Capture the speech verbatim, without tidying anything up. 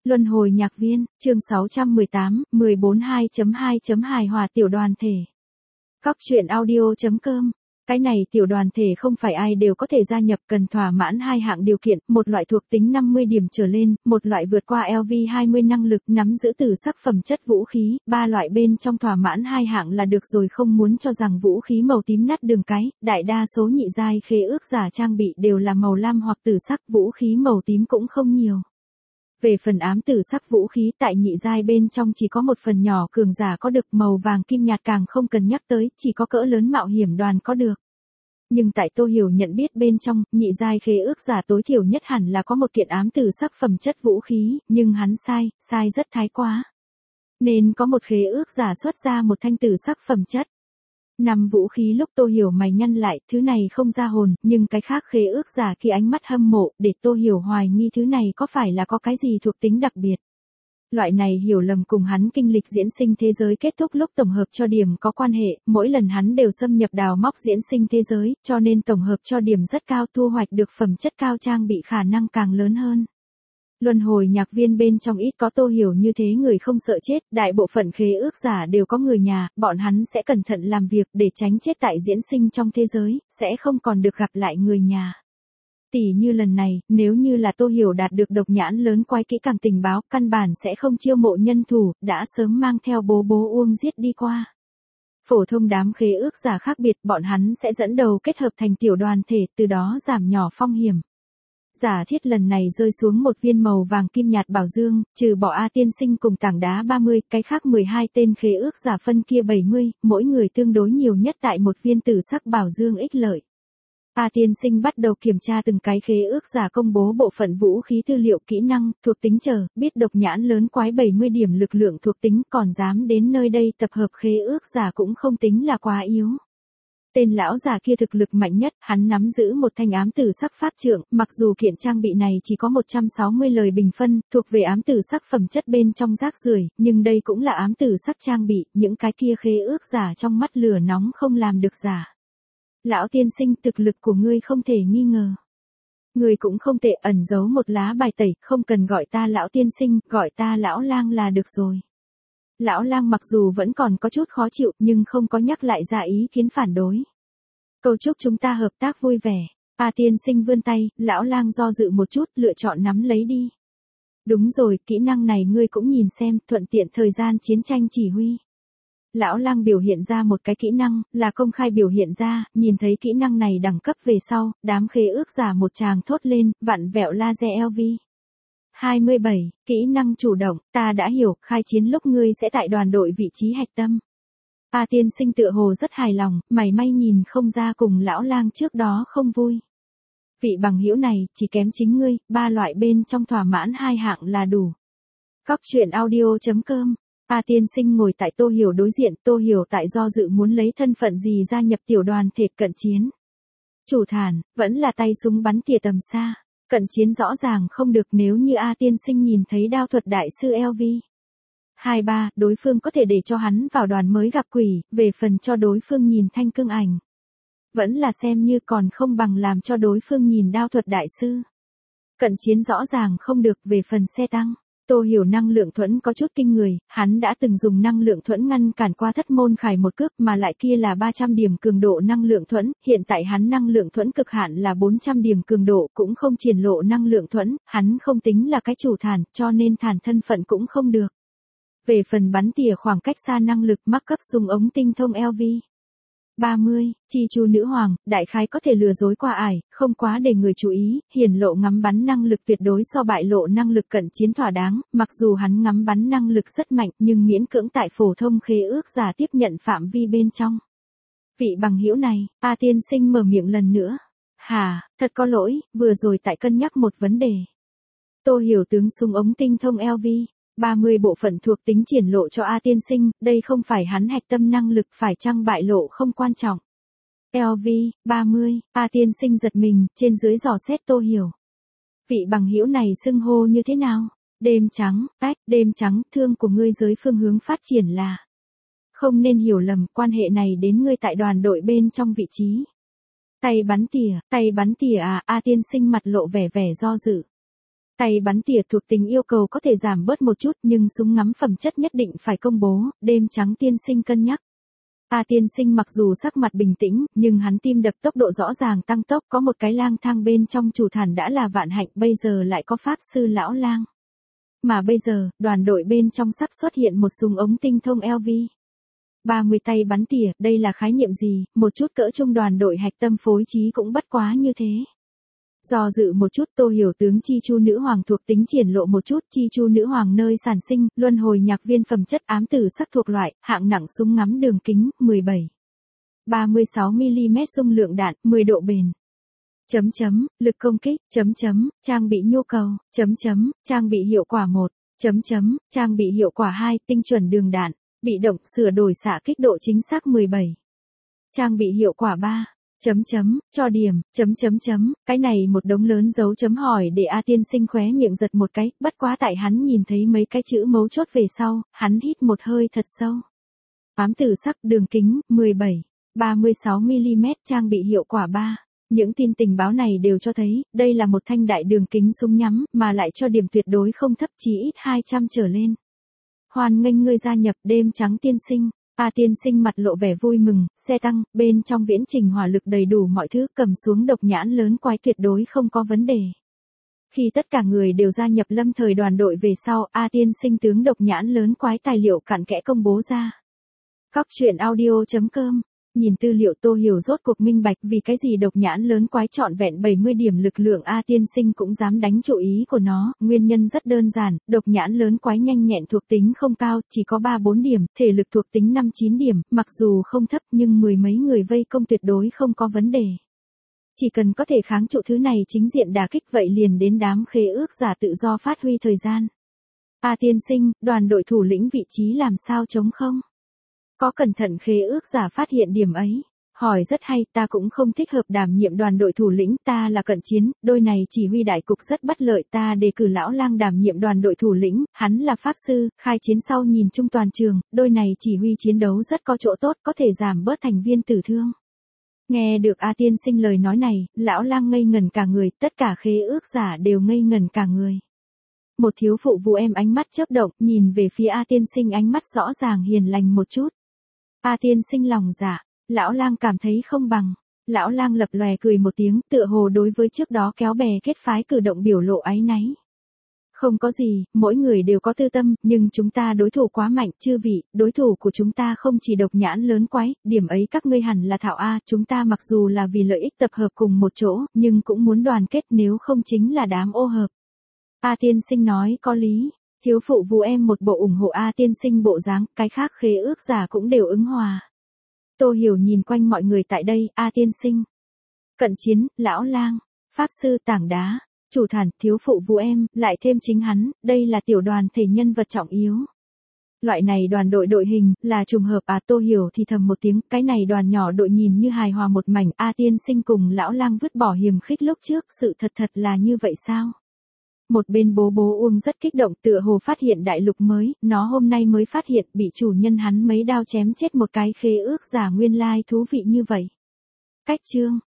Luân hồi nhạc viên, chương sáu trăm mười tám, mười bốn hai chấm hai chấm hài hòa tiểu đoàn thể. Cóc truyện audio.com. Cái này tiểu đoàn thể không phải ai đều có thể gia nhập, cần thỏa mãn hai hạng điều kiện, một loại thuộc tính năm mươi điểm trở lên, một loại vượt qua L V hai mươi năng lực nắm giữ tử sắc phẩm chất vũ khí, ba loại bên trong thỏa mãn hai hạng là được rồi, không muốn cho rằng vũ khí màu tím nát đường cái, đại đa số nhị giai khế ước giả trang bị đều là màu lam hoặc tử sắc, vũ khí màu tím cũng không nhiều. Về phần ám tử sắc vũ khí tại nhị giai bên trong chỉ có một phần nhỏ cường giả có được, màu vàng kim nhạt càng không cần nhắc tới, chỉ có cỡ lớn mạo hiểm đoàn có được. Nhưng tại Tô Hiểu nhận biết bên trong, nhị giai khế ước giả tối thiểu nhất hẳn là có một kiện ám tử sắc phẩm chất vũ khí, nhưng hắn sai, sai rất thái quá. Nên có một khế ước giả xuất ra một thanh tử sắc phẩm chất. Năm vũ khí lúc Tô Hiểu mày nhăn lại, thứ này không ra hồn, nhưng cái khác khế ước giả khi ánh mắt hâm mộ, để Tô Hiểu hoài nghi thứ này có phải là có cái gì thuộc tính đặc biệt. Loại này hiểu lầm cùng hắn kinh lịch diễn sinh thế giới kết thúc lúc tổng hợp cho điểm có quan hệ, mỗi lần hắn đều xâm nhập đào móc diễn sinh thế giới, cho nên tổng hợp cho điểm rất cao, thu hoạch được phẩm chất cao trang bị khả năng càng lớn hơn. Luân hồi nhạc viên bên trong ít có Tô Hiểu như thế người không sợ chết, đại bộ phận khế ước giả đều có người nhà, bọn hắn sẽ cẩn thận làm việc để tránh chết tại diễn sinh trong thế giới, sẽ không còn được gặp lại người nhà. Tỷ như lần này, nếu như là Tô Hiểu đạt được độc nhãn lớn quái kỹ càng tình báo, căn bản sẽ không chiêu mộ nhân thủ, đã sớm mang theo bố bố Uông giết đi qua. Phổ thông đám khế ước giả khác biệt, bọn hắn sẽ dẫn đầu kết hợp thành tiểu đoàn thể, từ đó giảm nhỏ phong hiểm. Giả thiết lần này rơi xuống một viên màu vàng kim nhạt bảo dương, trừ bỏ A tiên sinh cùng tảng đá ba mươi, cái khác mười hai tên khế ước giả phân kia bảy mươi, mỗi người tương đối nhiều nhất tại một viên tử sắc bảo dương ích lợi. A tiên sinh bắt đầu kiểm tra từng cái khế ước giả công bố bộ phận vũ khí tư liệu kỹ năng, thuộc tính chờ, biết độc nhãn lớn quái bảy mươi điểm lực lượng thuộc tính, còn dám đến nơi đây tập hợp khế ước giả cũng không tính là quá yếu. Tên lão giả kia thực lực mạnh nhất, hắn nắm giữ một thanh ám tử sắc pháp trượng, mặc dù kiện trang bị này chỉ có một trăm sáu mươi lời bình phân, thuộc về ám tử sắc phẩm chất bên trong rác rưởi, nhưng đây cũng là ám tử sắc trang bị, những cái kia khế ước giả trong mắt lửa nóng không làm được giả. Lão tiên sinh, thực lực của ngươi không thể nghi ngờ. Ngươi cũng không tệ, ẩn giấu một lá bài tẩy, không cần gọi ta lão tiên sinh, gọi ta lão lang là được rồi. Lão lang mặc dù vẫn còn có chút khó chịu, nhưng không có nhắc lại ra ý kiến phản đối. Cầu chúc chúng ta hợp tác vui vẻ. A tiên sinh vươn tay, lão lang do dự một chút, lựa chọn nắm lấy đi. Đúng rồi, kỹ năng này ngươi cũng nhìn xem, thuận tiện thời gian chiến tranh chỉ huy. Lão lang biểu hiện ra một cái kỹ năng, là công khai biểu hiện ra, nhìn thấy kỹ năng này đẳng cấp về sau, đám khế ước giả một tràng thốt lên, vặn vẹo laser L V. hai mươi bảy, kỹ năng chủ động, ta đã hiểu, khai chiến lúc ngươi sẽ tại đoàn đội vị trí hạch tâm. A tiên sinh tựa hồ rất hài lòng, mày may nhìn không ra cùng lão lang trước đó không vui. Vị bằng hữu này, chỉ kém chính ngươi, ba loại bên trong thỏa mãn hai hạng là đủ. Cóc truyện audio.com. A tiên sinh ngồi tại Tô Hiểu đối diện, Tô Hiểu tại do dự muốn lấy thân phận gì gia nhập tiểu đoàn thể cận chiến. Chủ thản, vẫn là tay súng bắn tỉa tầm xa. Cận chiến rõ ràng không được, nếu như A tiên sinh nhìn thấy đao thuật đại sư L V. hai ba, đối phương có thể để cho hắn vào đoàn mới gặp quỷ, về phần cho đối phương nhìn thanh cương ảnh. Vẫn là xem như còn không bằng làm cho đối phương nhìn đao thuật đại sư. Cận chiến rõ ràng không được, về phần xe tăng. Tô Hiểu năng lượng thuẫn có chút kinh người, hắn đã từng dùng năng lượng thuẫn ngăn cản qua thất môn khải một cước, mà lại kia là ba trăm điểm cường độ năng lượng thuẫn, hiện tại hắn năng lượng thuẫn cực hạn là bốn trăm điểm cường độ, cũng không triển lộ năng lượng thuẫn, hắn không tính là cái chủ thản, cho nên thản thân phận cũng không được. Về phần bắn tỉa khoảng cách xa năng lực mắc cấp súng ống tinh thông L V. ba mươi, chi chu nữ hoàng, đại khái có thể lừa dối qua ải, không quá để người chú ý, hiển lộ ngắm bắn năng lực tuyệt đối so bại lộ năng lực cận chiến thỏa đáng, mặc dù hắn ngắm bắn năng lực rất mạnh nhưng miễn cưỡng tại phổ thông khế ước giả tiếp nhận phạm vi bên trong. Vị bằng hữu này, A tiên sinh mở miệng lần nữa. Hà, thật có lỗi, vừa rồi tại cân nhắc một vấn đề. Tô Hiểu tướng súng ống tinh thông L V. ba mươi bộ phận thuộc tính triển lộ cho A tiên sinh, đây không phải hắn hạch tâm năng lực, phải chăng bại lộ không quan trọng. L V, ba mươi, A tiên sinh giật mình, trên dưới dò xét Tô Hiểu. Vị bằng hữu này xưng hô như thế nào? Đêm trắng, ách, đêm trắng, thương của ngươi giới phương hướng phát triển là. Không nên hiểu lầm, quan hệ này đến ngươi tại đoàn đội bên trong vị trí. Tay bắn tỉa, tay bắn tỉa à, A tiên sinh mặt lộ vẻ vẻ do dự. Tay bắn tỉa thuộc tính yêu cầu có thể giảm bớt một chút nhưng súng ngắm phẩm chất nhất định phải công bố, đêm trắng tiên sinh cân nhắc. A tiên sinh mặc dù sắc mặt bình tĩnh, nhưng hắn tim đập tốc độ rõ ràng tăng tốc, có một cái lang thang bên trong chủ thản đã là vạn hạnh, bây giờ lại có pháp sư lão lang. Mà bây giờ, đoàn đội bên trong sắp xuất hiện một súng ống tinh thông L V. ba mươi tay bắn tỉa, đây là khái niệm gì, một chút cỡ trung đoàn đội hạch tâm phối trí cũng bất quá như thế. Do dự một chút Tô Hiểu tướng Chi Chu Nữ Hoàng thuộc tính triển lộ một chút, Chi Chu Nữ Hoàng nơi sản sinh, luân hồi nhạc viên phẩm chất ám tử sắc thuộc loại, hạng nặng súng ngắm đường kính, mười bảy. ba mươi sáu mi li mét dung lượng đạn, mười độ bền. Chấm chấm, lực công kích, chấm chấm, trang bị nhu cầu, chấm chấm, trang bị hiệu quả một, chấm chấm, trang bị hiệu quả hai, tinh chuẩn đường đạn, bị động sửa đổi xạ kích độ chính xác mười bảy. Trang bị hiệu quả ba. Chấm chấm, cho điểm, chấm chấm chấm, cái này một đống lớn dấu chấm hỏi để A tiên sinh khóe miệng giật một cái, bất quá tại hắn nhìn thấy mấy cái chữ mấu chốt về sau, hắn hít một hơi thật sâu. Ám tử sắc đường kính, mười bảy, ba mươi sáu mi li mét trang bị hiệu quả ba. Những tin tình báo này đều cho thấy, đây là một thanh đại đường kính súng nhắm, mà lại cho điểm tuyệt đối không thấp chí ít hai trăm trở lên. Hoan nghênh ngươi gia nhập đêm trắng tiên sinh. A tiên sinh mặt lộ vẻ vui mừng, xe tăng, bên trong viễn trình hỏa lực đầy đủ mọi thứ, cầm xuống độc nhãn lớn quái tuyệt đối không có vấn đề. Khi tất cả người đều gia nhập lâm thời đoàn đội về sau, A tiên sinh tướng độc nhãn lớn quái tài liệu cặn kẽ công bố ra. Cóc truyện audio chấm com. Nhìn tư liệu Tô Hiểu rốt cuộc minh bạch vì cái gì độc nhãn lớn quái trọn vẹn bảy mươi điểm lực lượng A tiên sinh cũng dám đánh chủ ý của nó, nguyên nhân rất đơn giản, độc nhãn lớn quái nhanh nhẹn thuộc tính không cao, chỉ có ba bốn điểm, thể lực thuộc tính năm chín điểm, mặc dù không thấp nhưng mười mấy người vây công tuyệt đối không có vấn đề. Chỉ cần có thể kháng trụ thứ này chính diện đả kích vậy liền đến đám khế ước giả tự do phát huy thời gian. A tiên sinh, đoàn đội thủ lĩnh vị trí làm sao chống không? Có cẩn thận khế ước giả phát hiện điểm ấy. Hỏi rất hay, ta cũng không thích hợp đảm nhiệm đoàn đội thủ lĩnh, ta là cận chiến, đôi này chỉ huy đại cục rất bất lợi, ta đề cử lão lang đảm nhiệm đoàn đội thủ lĩnh, hắn là pháp sư, khai chiến sau nhìn chung toàn trường, đôi này chỉ huy chiến đấu rất có chỗ tốt, có thể giảm bớt thành viên tử thương. Nghe được A tiên sinh lời nói này, lão lang ngây ngẩn cả người, tất cả khế ước giả đều ngây ngẩn cả người. Một thiếu phụ vu em ánh mắt chớp động, nhìn về phía A tiên sinh ánh mắt rõ ràng hiền lành một chút. A tiên sinh lòng dạ, lão lang cảm thấy không bằng. Lão lang lập lòe cười một tiếng, tựa hồ đối với trước đó kéo bè kết phái cử động biểu lộ áy náy. Không có gì, mỗi người đều có tư tâm, nhưng chúng ta đối thủ quá mạnh, chư vị, đối thủ của chúng ta không chỉ độc nhãn lớn quái, điểm ấy các ngươi hẳn là thạo A, chúng ta mặc dù là vì lợi ích tập hợp cùng một chỗ, nhưng cũng muốn đoàn kết nếu không chính là đám ô hợp. A tiên sinh nói có lý. Thiếu phụ vu em một bộ ủng hộ A tiên sinh bộ dáng, cái khác khế ước giả cũng đều ứng hòa. Tô Hiểu nhìn quanh mọi người tại đây, A tiên sinh, cận chiến, lão lang, pháp sư tảng đá, chủ thản, thiếu phụ vu em, lại thêm chính hắn, đây là tiểu đoàn thể nhân vật trọng yếu. Loại này đoàn đội đội hình, là trùng hợp à Tô Hiểu thì thầm một tiếng, cái này đoàn nhỏ đội nhìn như hài hòa một mảnh, A tiên sinh cùng lão lang vứt bỏ hiềm khích lúc trước, sự thật thật là như vậy sao? Một bên bố bố Uông rất kích động tựa hồ phát hiện đại lục mới, nó hôm nay mới phát hiện bị chủ nhân hắn mấy đao chém chết một cái khế ước giả nguyên lai thú vị như vậy. Cách chương